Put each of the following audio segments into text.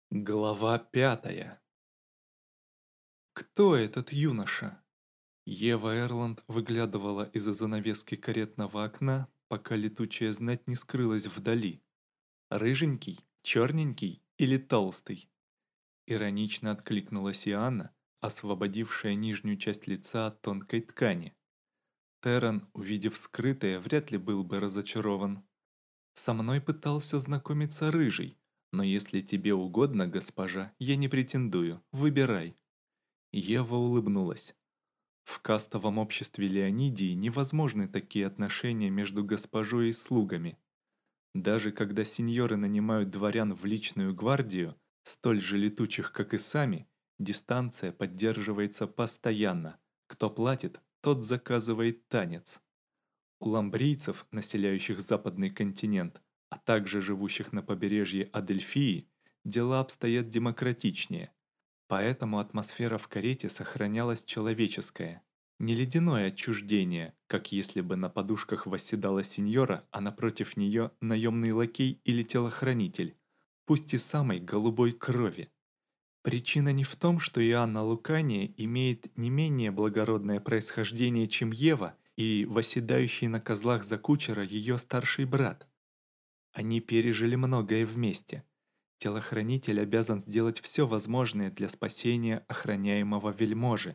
Глава 5. Кто этот юноша? Ева Эрланд выглядывала из-за занавески каретного окна, пока летучая знать не скрылась вдали. Рыженький, черненький или толстый? Иронично откликнулась Иоанна, освободившая нижнюю часть лица от тонкой ткани. Террен, увидев скрытое, вряд ли был бы разочарован. Со мной пытался знакомиться рыжий, но если тебе угодно, госпожа, я не претендую, выбирай. Ева улыбнулась. В кастовом обществе Леонидии невозможны такие отношения между госпожой и слугами. Даже когда сеньоры нанимают дворян в личную гвардию, столь же летучих, как и сами, дистанция поддерживается постоянно. Кто платит, тот заказывает танец. У ламбрийцев, населяющих западный континент, а также живущих на побережье Адельфии, дела обстоят демократичнее. Поэтому атмосфера в карете сохранялась человеческая. Не ледяное отчуждение, как если бы на подушках восседала сеньора, а напротив нее наемный лакей или телохранитель, пусть и самой голубой крови. Причина не в том, что Иоанна Лукания имеет не менее благородное происхождение, чем Ева, и восседающий на козлах за кучера ее старший брат. Они пережили многое вместе. Телохранитель обязан сделать все возможное для спасения охраняемого вельможи,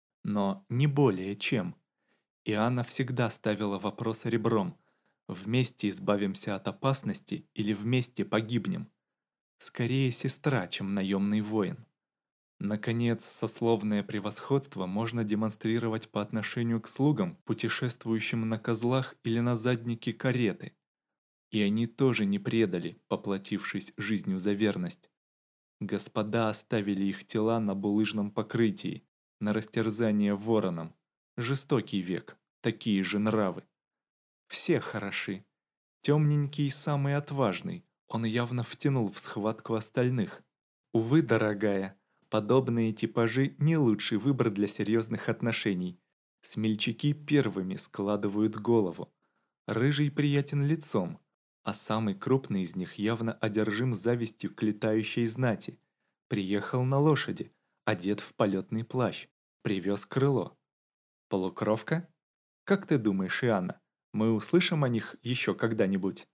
но не более чем. Иоанна всегда ставила вопрос ребром: вместе избавимся от опасности или вместе погибнем. Скорее сестра, чем наемный воин. Наконец, сословное превосходство можно демонстрировать по отношению к слугам, путешествующим на козлах или на заднике кареты. И они тоже не предали, поплатившись жизнью за верность. Господа оставили их тела на булыжном покрытии, на растерзание вороном. Жестокий век, такие же нравы. Все хороши. Темненький самый отважный, он явно втянул в схватку остальных. Увы, дорогая, подобные типажи не лучший выбор для серьезных отношений. Смельчаки первыми складывают голову. Рыжий приятен лицом, а самый крупный из них явно одержим завистью к летающей знати. Приехал на лошади, одет в полетный плащ, привез крыло. Полукровка? Как ты думаешь, Иоанна, мы услышим о них еще когда-нибудь?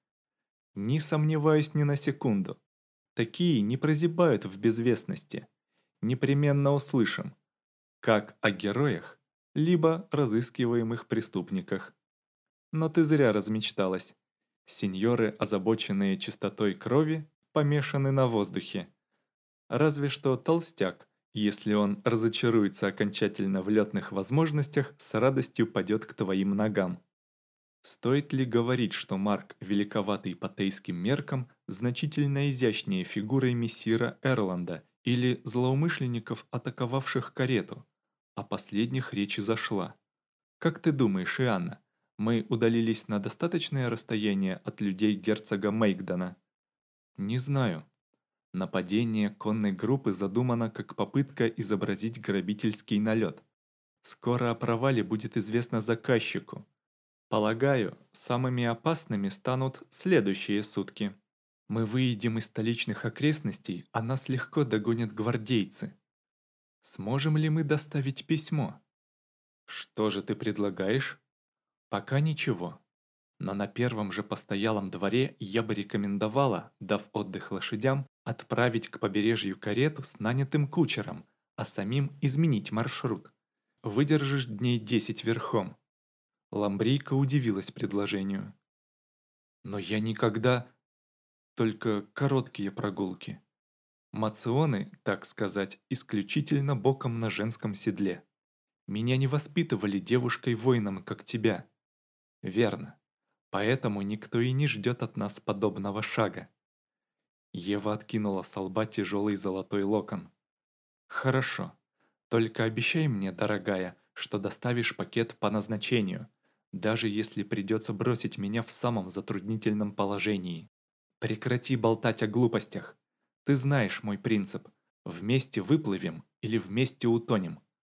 Не сомневаюсь ни на секунду. Такие не прозябают в безвестности. Непременно услышим. Как о героях, либо разыскиваемых преступниках. Но ты зря размечталась. Сеньоры, озабоченные чистотой крови, помешаны на воздухе. Разве что толстяк, если он разочаруется окончательно в летных возможностях, с радостью падет к твоим ногам. Стоит ли говорить, что Марк, великоватый по тейским меркам, значительно изящнее фигурой мессира Эрланда или злоумышленников, атаковавших карету? О последних речи зашла. Как ты думаешь, Иоанна, мы удалились на достаточное расстояние от людей герцога Мейгдона? Не знаю. Нападение конной группы задумано как попытка изобразить грабительский налет. Скоро о провале будет известно заказчику. Полагаю, самыми опасными станут следующие сутки. Мы выедем из столичных окрестностей, а нас легко догонят гвардейцы. Сможем ли мы доставить письмо? Что же ты предлагаешь? Пока ничего. Но на первом же постоялом дворе я бы рекомендовала, дав отдых лошадям, отправить к побережью карету с нанятым кучером, а самим изменить маршрут. Выдержишь дней 10 верхом. Ламбрийка удивилась предложению. Но я никогда... Только короткие прогулки. Мационы, так сказать, исключительно боком на женском седле. Меня не воспитывали девушкой-воином, как тебя. Верно. Поэтому никто и не ждет от нас подобного шага. Ева откинула со лба тяжелый золотой локон. Хорошо. Только обещай мне, дорогая, что доставишь пакет по назначению, даже если придется бросить меня в самом затруднительном положении. Прекрати болтать о глупостях. Ты знаешь мой принцип. Вместе выплывем или вместе утонем.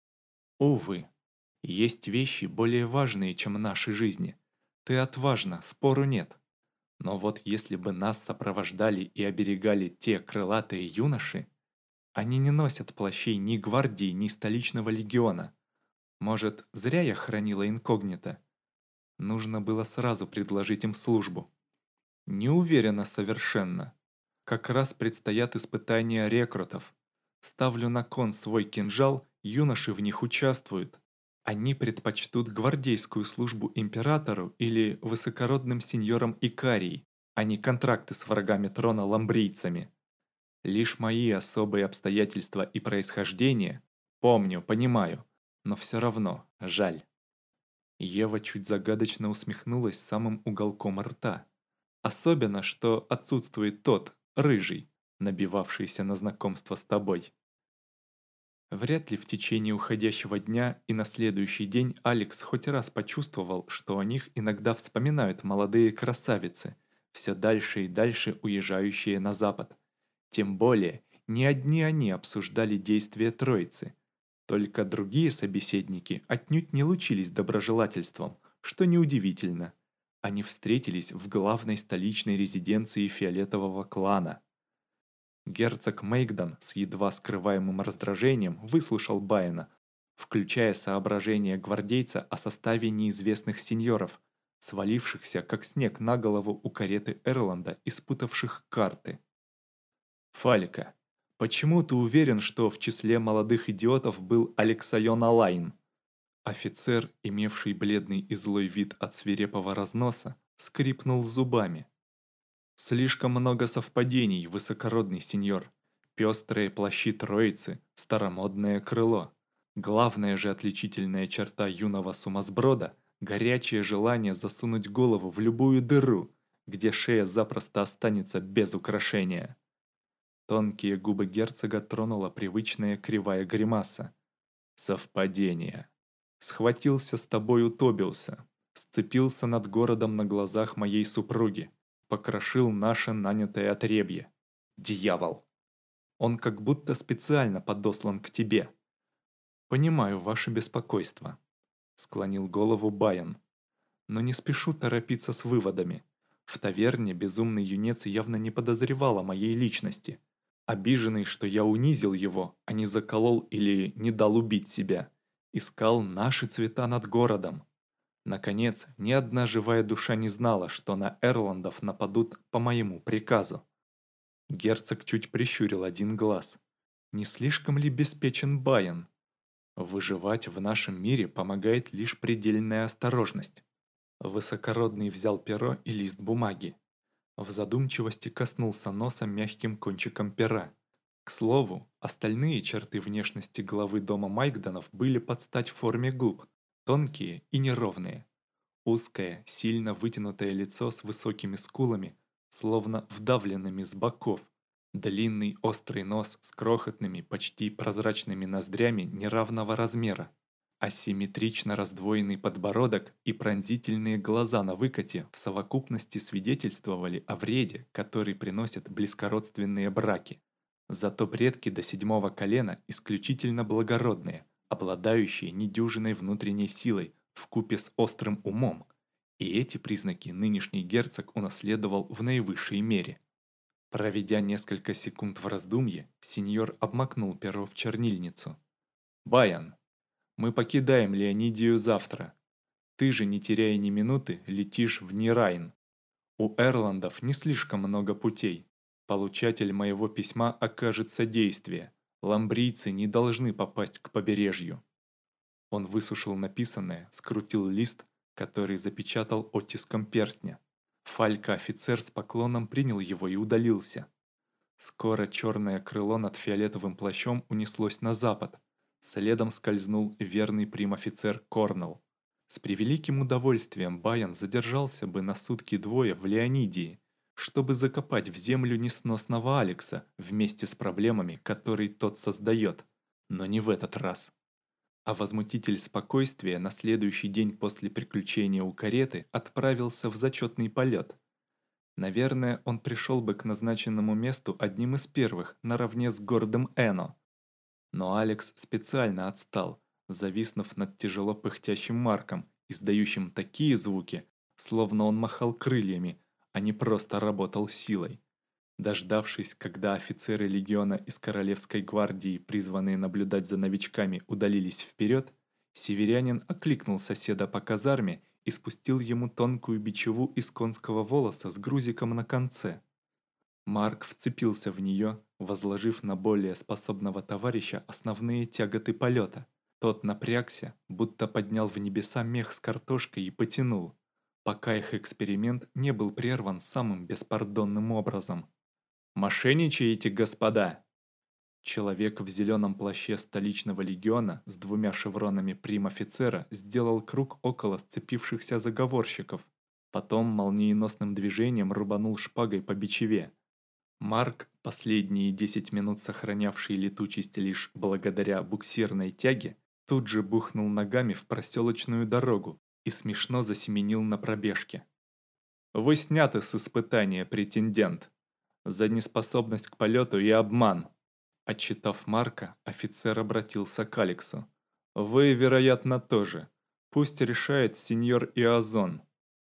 Увы, есть вещи более важные, чем наши жизни. Ты отважна, спору нет. Но вот если бы нас сопровождали и оберегали те крылатые юноши, они не носят плащей ни гвардии, ни столичного легиона. Может, зря я хранила инкогнито? Нужно было сразу предложить им службу. Не уверена совершенно. Как раз предстоят испытания рекрутов. Ставлю на кон свой кинжал, юноши в них участвуют. Они предпочтут гвардейскую службу императору или высокородным сеньорам Икарии, а не контракты с врагами трона ламбрийцами. Лишь мои особые обстоятельства и происхождение, помню, понимаю, но все равно жаль. Ева чуть загадочно усмехнулась самым уголком рта. Особенно, что отсутствует тот, рыжий, набивавшийся на знакомство с тобой. Вряд ли в течение уходящего дня и на следующий день Алекс хоть раз почувствовал, что о них иногда вспоминают молодые красавицы, все дальше и дальше уезжающие на запад. Тем более, не одни они обсуждали действия троицы. Только другие собеседники отнюдь не лучились доброжелательством, что неудивительно. Они встретились в главной столичной резиденции фиолетового клана. Герцог Мейгдан с едва скрываемым раздражением выслушал Байена, включая соображения гвардейца о составе неизвестных сеньоров, свалившихся как снег на голову у кареты Эрланда и спутавших карты. «Фалика, почему ты уверен, что в числе молодых идиотов был Алексайон Алайн?» Офицер, имевший бледный и злой вид от свирепого разноса, скрипнул зубами. «Слишком много совпадений, высокородный сеньор. Пестрые плащи троицы, старомодное крыло. Главная же отличительная черта юного сумасброда – горячее желание засунуть голову в любую дыру, где шея запросто останется без украшения». Тонкие губы герцога тронула привычная кривая гримаса. «Совпадение. Схватился с тобой у Тобиуса, сцепился над городом на глазах моей супруги, покрошил наше нанятое отребье. Дьявол! Он как будто специально подослан к тебе. Понимаю ваше беспокойство», — склонил голову Байон. «Но не спешу торопиться с выводами. В таверне безумный юнец явно не подозревал о моей личности. Обиженный, что я унизил его, а не заколол или не дал убить себя, искал наши цвета над городом. Наконец, ни одна живая душа не знала, что на Эрландов нападут по моему приказу». Герцог чуть прищурил один глаз. Не слишком ли беспечен Байон? Выживать в нашем мире помогает лишь предельная осторожность. Высокородный взял перо и лист бумаги. В задумчивости коснулся носа мягким кончиком пера. К слову, остальные черты внешности главы дома Майгдонов были под стать форме губ, тонкие и неровные. Узкое, сильно вытянутое лицо с высокими скулами, словно вдавленными с боков. Длинный острый нос с крохотными, почти прозрачными ноздрями неравного размера. Асимметрично раздвоенный подбородок и пронзительные глаза на выкате в совокупности свидетельствовали о вреде, который приносят близкородственные браки. Зато предки до седьмого колена исключительно благородные, обладающие недюжиной внутренней силой вкупе с острым умом. И эти признаки нынешний герцог унаследовал в наивысшей мере. Проведя несколько секунд в раздумье, сеньор обмакнул перо в чернильницу. «Баян, мы покидаем Леонидию завтра. Ты же, не теряя ни минуты, летишь в Нирайн. У Эрландов не слишком много путей. Получатель моего письма окажет содействие. Ламбрийцы не должны попасть к побережью». Он высушил написанное, скрутил лист, который запечатал оттиском перстня. Фалька-офицер с поклоном принял его и удалился. Скоро черное крыло над фиолетовым плащом унеслось на запад. Следом скользнул верный прим-офицер Корнелл. С превеликим удовольствием Байон задержался бы на сутки-двое в Леонидии, чтобы закопать в землю несносного Алекса вместе с проблемами, которые тот создает. Но не в этот раз. А возмутитель спокойствия на следующий день после приключения у кареты отправился в зачетный полет. Наверное, он пришел бы к назначенному месту одним из первых, наравне с гордым Эно. Но Алекс специально отстал, зависнув над тяжело пыхтящим Марком, издающим такие звуки, словно он махал крыльями, а не просто работал силой. Дождавшись, когда офицеры легиона из Королевской гвардии, призванные наблюдать за новичками, удалились вперед, северянин окликнул соседа по казарме и спустил ему тонкую бичеву из конского волоса с грузиком на конце. Марк вцепился в нее, возложив на более способного товарища основные тяготы полета. Тот напрягся, будто поднял в небеса мех с картошкой и потянул, пока их эксперимент не был прерван самым беспардонным образом. «Мошенничаете, господа?» Человек в зеленом плаще столичного легиона с двумя шевронами прим-офицера сделал круг около сцепившихся заговорщиков. Потом молниеносным движением рубанул шпагой по бичеве. Марк, последние 10 минут сохранявший летучесть лишь благодаря буксирной тяге, тут же бухнул ногами в проселочную дорогу и смешно засеменил на пробежке. «Вы сняты с испытания, претендент, за неспособность к полету и обман». Отчитав Марка, офицер обратился к Алексу. «Вы, вероятно, тоже. Пусть решает сеньор Иозон».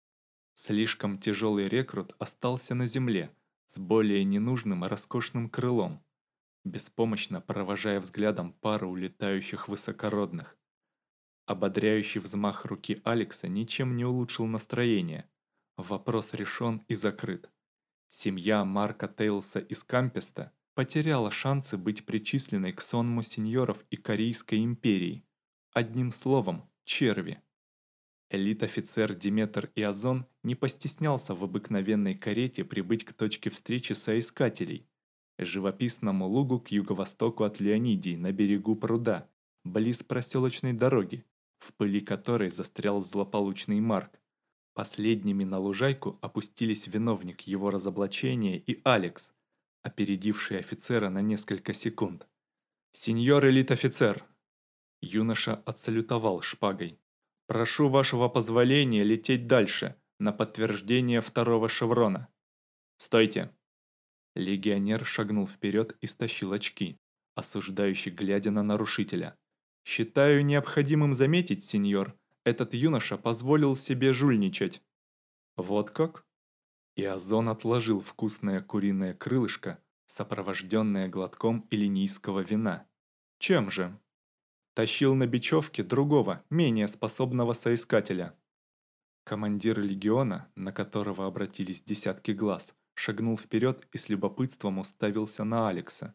Слишком тяжелый рекрут остался на земле, с более ненужным роскошным крылом, беспомощно провожая взглядом пару улетающих высокородных. Ободряющий взмах руки Алекса ничем не улучшил настроение. Вопрос решен и закрыт. Семья Марка Тейлса из Кампеста потеряла шансы быть причисленной к сонму сеньоров и Корейской империи. Одним словом, черви. Элит-офицер Диметр Иозон не постеснялся в обыкновенной карете прибыть к точке встречи соискателей, живописному лугу к юго-востоку от Леонидии на берегу пруда, близ проселочной дороги, в пыли которой застрял злополучный Марк. Последними на лужайку опустились виновник его разоблачения и Алекс, опередивший офицера на несколько секунд. «Сеньор элит-офицер!» Юноша отсалютовал шпагой. «Прошу вашего позволения лететь дальше, на подтверждение второго шеврона». «Стойте!» Легионер шагнул вперед и стащил очки, осуждающий глядя на нарушителя. «Считаю необходимым заметить, сеньор, этот юноша позволил себе жульничать». «Вот как?» Иозон отложил вкусное куриное крылышко, сопровожденное глотком илинийского вина. «Чем же?» Тащил на бечевке другого, менее способного соискателя. Командир легиона, на которого обратились десятки глаз, шагнул вперед и с любопытством уставился на Алекса.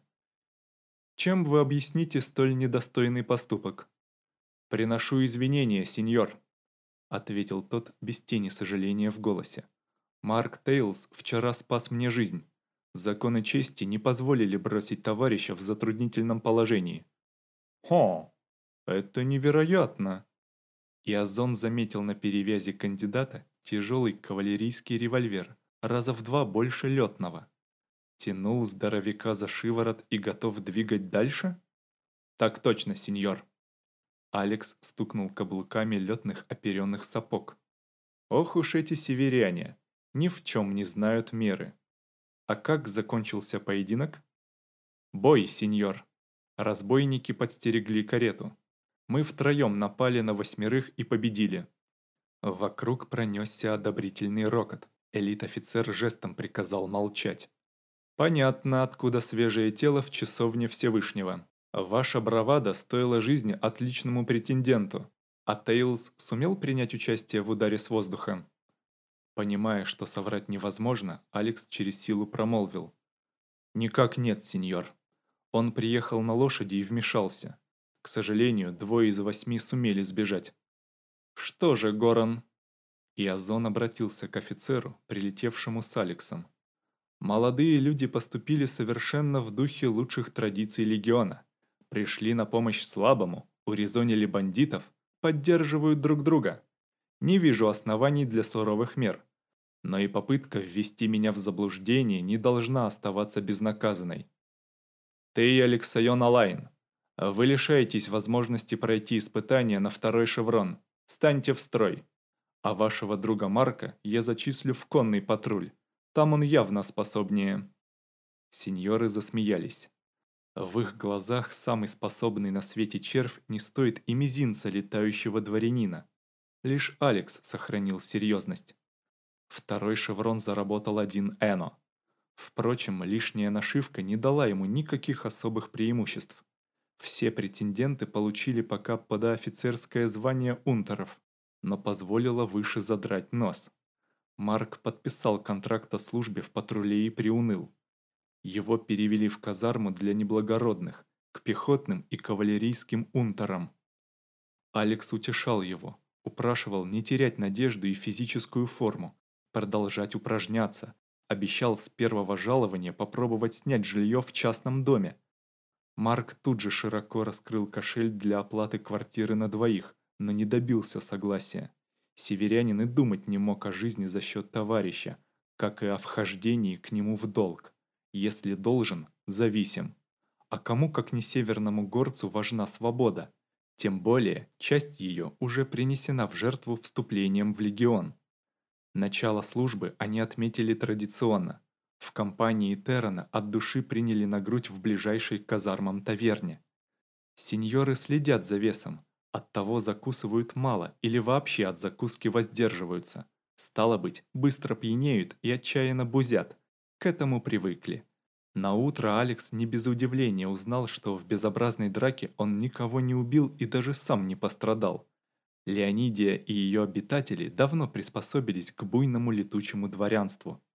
«Чем вы объясните столь недостойный поступок?» «Приношу извинения, сеньор», — ответил тот без тени сожаления в голосе. «Марк Тейлс вчера спас мне жизнь. Законы чести не позволили бросить товарища в затруднительном положении». «Хо!» «Это невероятно!» Иозон заметил на перевязи кандидата тяжелый кавалерийский револьвер, раза в 2 больше летного. Тянул здоровяка за шиворот и готов двигать дальше? «Так точно, сеньор!» Алекс стукнул каблуками летных оперенных сапог. «Ох уж эти северяне! Ни в чем не знают меры!» «А как закончился поединок?» «Бой, сеньор!» Разбойники подстерегли карету. Мы втроем напали на 8 и победили. Вокруг пронесся одобрительный рокот. Элит-офицер жестом приказал молчать. Понятно, откуда свежее тело в часовне Всевышнего. Ваша бравада стоила жизни отличному претенденту. А Тейлз сумел принять участие в ударе с воздуха? Понимая, что соврать невозможно, Алекс через силу промолвил. «Никак нет, сеньор. Он приехал на лошади и вмешался. К сожалению, 2 из 8 сумели сбежать». «Что же, Горан?» Иозон обратился к офицеру, прилетевшему с Алексом. «Молодые люди поступили совершенно в духе лучших традиций легиона. Пришли на помощь слабому, урезонили бандитов, поддерживают друг друга. Не вижу оснований для суровых мер. Но и попытка ввести меня в заблуждение не должна оставаться безнаказанной. Ты, Алексайон Алайн, вы лишаетесь возможности пройти испытание на второй шеврон. Станьте в строй. А вашего друга Марка я зачислю в конный патруль. Там он явно способнее». Сеньоры засмеялись. В их глазах самый способный на свете червь не стоит и мизинца летающего дворянина. Лишь Алекс сохранил серьезность. Второй шеврон заработал один Эно. Впрочем, лишняя нашивка не дала ему никаких особых преимуществ. Все претенденты получили пока подофицерское звание унтеров, но позволило выше задрать нос. Марк подписал контракт о службе в патруле и приуныл. Его перевели в казарму для неблагородных, к пехотным и кавалерийским унтерам. Алекс утешал его, упрашивал не терять надежду и физическую форму, продолжать упражняться, обещал с первого жалования попробовать снять жилье в частном доме. Марк тут же широко раскрыл кошель для оплаты квартиры на двоих, но не добился согласия. Северянин и думать не мог о жизни за счет товарища, как и о вхождении к нему в долг. Если должен, зависим. А кому, как не северному горцу, важна свобода? Тем более, часть ее уже принесена в жертву вступлением в легион. Начало службы они отметили традиционно. В компании Террена от души приняли на грудь в ближайшей к казармам таверне. Сеньоры следят за весом, оттого закусывают мало или вообще от закуски воздерживаются. Стало быть, быстро пьянеют и отчаянно бузят. К этому привыкли. Наутро Алекс не без удивления узнал, что в безобразной драке он никого не убил и даже сам не пострадал. Леонидия и ее обитатели давно приспособились к буйному летучему дворянству.